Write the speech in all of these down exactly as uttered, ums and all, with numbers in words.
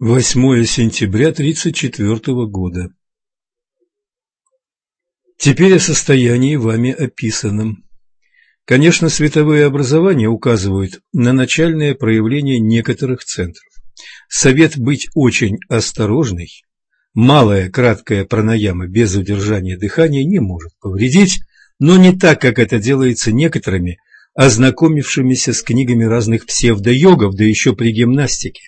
восьмое сентября тридцать четвёртого года. Теперь о состоянии вами описанном. Конечно, световые образования указывают на начальное проявление некоторых центров. Совет быть очень осторожной. Малая краткая пранаяма без удержания дыхания не может повредить, но не так, как это делается некоторыми, ознакомившимися с книгами разных псевдо-йогов, да еще при гимнастике.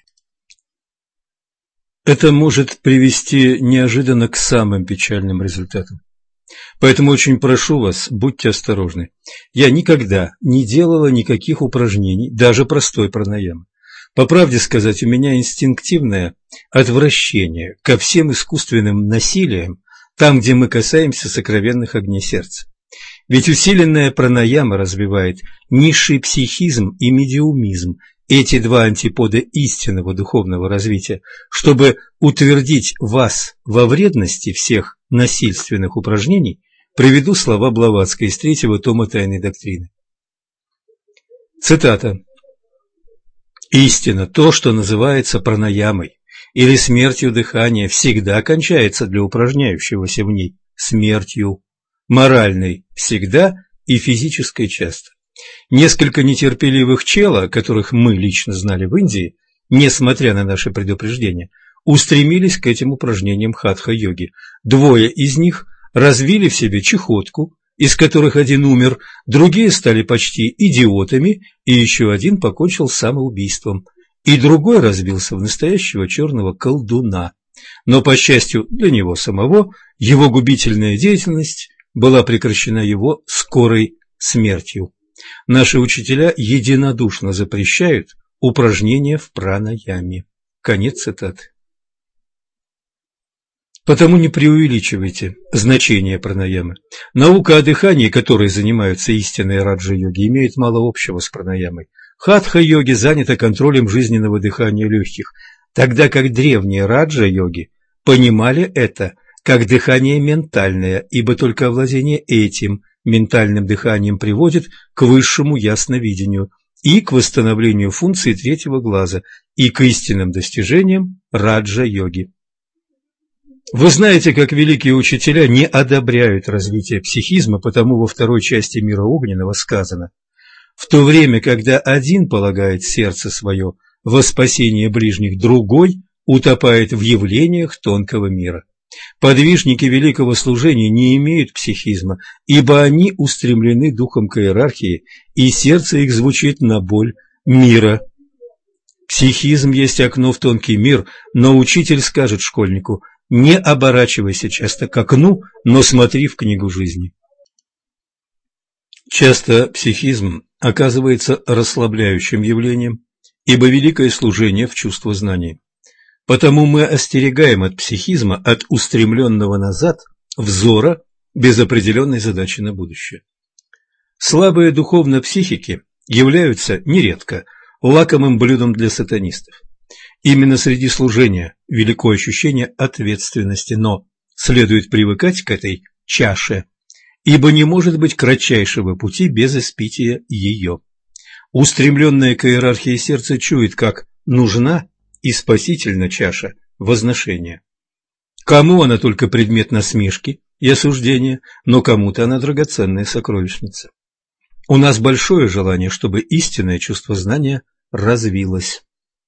Это может привести неожиданно к самым печальным результатам. Поэтому очень прошу вас, будьте осторожны. Я никогда не делала никаких упражнений, даже простой пранаямы. По правде сказать, у меня инстинктивное отвращение ко всем искусственным насилиям, там, где мы касаемся сокровенных огней сердца. Ведь усиленная пранаяма развивает низший психизм и медиумизм, эти два антипода истинного духовного развития. Чтобы утвердить вас во вредности всех насильственных упражнений, приведу слова Блаватской из третьего тома Тайной доктрины. Цитата. «Истина, то, что называется пранаямой или смертью дыхания, всегда кончается для упражняющегося в ней смертью, моральной всегда и физической часто. Несколько нетерпеливых чела, которых мы лично знали в Индии, несмотря на наши предупреждения, устремились к этим упражнениям хатха-йоги. Двое из них развили в себе чехотку, из которых один умер, другие стали почти идиотами, и еще один покончил самоубийством, и другой разбился в настоящего черного колдуна. Но, по счастью для него самого, его губительная деятельность была прекращена его скорой смертью. Наши учителя единодушно запрещают упражнения в пранаяме». Конец цитаты. Потому не преувеличивайте значение пранаямы. Наука о дыхании, которой занимаются истинные раджа-йоги, имеет мало общего с пранаямой. Хатха-йоги заняты контролем жизненного дыхания легких, тогда как древние раджа-йоги понимали это как дыхание ментальное, ибо только овладение этим ментальным дыханием приводит к высшему ясновидению и к восстановлению функции третьего глаза и к истинным достижениям раджа-йоги. Вы знаете, как великие учителя не одобряют развитие психизма, потому во второй части «Мира огненного» сказано: «В то время, когда один полагает сердце свое во спасение ближних, другой утопает в явлениях тонкого мира». Подвижники великого служения не имеют психизма, ибо они устремлены духом к иерархии, и сердце их звучит на боль мира. Психизм есть окно в тонкий мир, но учитель скажет школьнику: не оборачивайся часто к окну, но смотри в книгу жизни. Часто психизм оказывается расслабляющим явлением, ибо великое служение в чувство знаний. Потому мы остерегаем от психизма, от устремленного назад взора без определенной задачи на будущее. Слабые духовно психики являются нередко лакомым блюдом для сатанистов. Именно среди служения велико ощущение ответственности, но следует привыкать к этой чаше, ибо не может быть кратчайшего пути без испития ее. Устремленное к иерархии сердце чует, как нужна и спасительна чаша возношения. Кому она только предмет насмешки и осуждения, но кому-то она драгоценная сокровищница. У нас большое желание, чтобы истинное чувство знания развилось.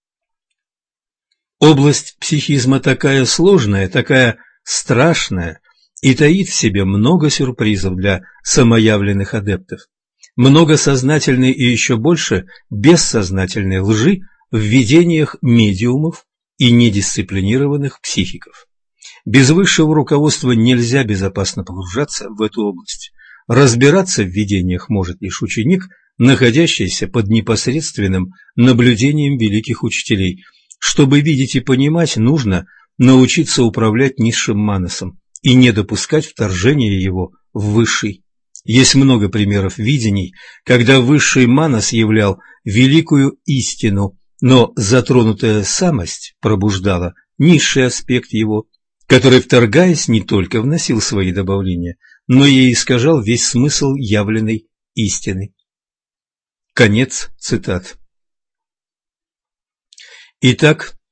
Область психизма такая сложная, такая страшная и таит в себе много сюрпризов для самоявленных адептов, много сознательной и еще больше бессознательной лжи в видениях медиумов и недисциплинированных психиков. Без высшего руководства нельзя безопасно погружаться в эту область. Разбираться в видениях может лишь ученик, находящийся под непосредственным наблюдением великих учителей. Чтобы видеть и понимать, нужно научиться управлять низшим манасом и не допускать вторжения его в высший. Есть много примеров видений, когда высший манас являл великую истину, но затронутая самость пробуждала низший аспект его, который, вторгаясь, не только вносил свои добавления, но и искажал весь смысл явленной истины. Конец цитат. Итак,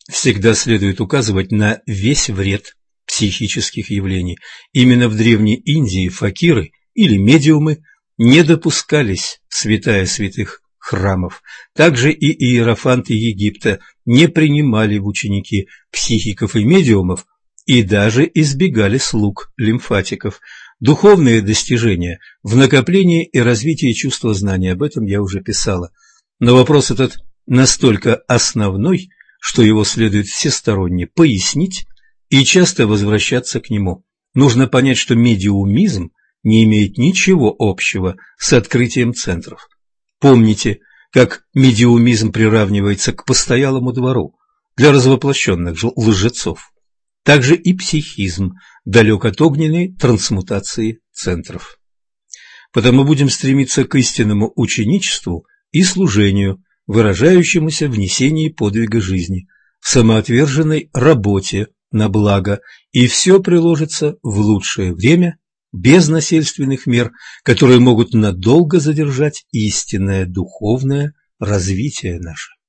всегда следует указывать на весь вред психических явлений. Именно в Древней Индии факиры или медиумы не допускались в святая святых храмов. Также и иерофанты Египта не принимали в ученики психиков и медиумов и даже избегали слуг лимфатиков. Духовные достижения в накоплении и развитии чувства знания, об этом я уже писала. Но вопрос этот настолько основной, что его следует всесторонне пояснить и часто возвращаться к нему. Нужно понять, что медиумизм не имеет ничего общего с открытием центров. Помните, как медиумизм приравнивается к постоялому двору для развоплощенных лжецов. Также и психизм далек от огненной трансмутации центров. Потому будем стремиться к истинному ученичеству и служению, выражающемуся в несении подвига жизни, в самоотверженной работе на благо, и все приложится в лучшее время, без насильственных мер, которые могут надолго задержать истинное духовное развитие наше.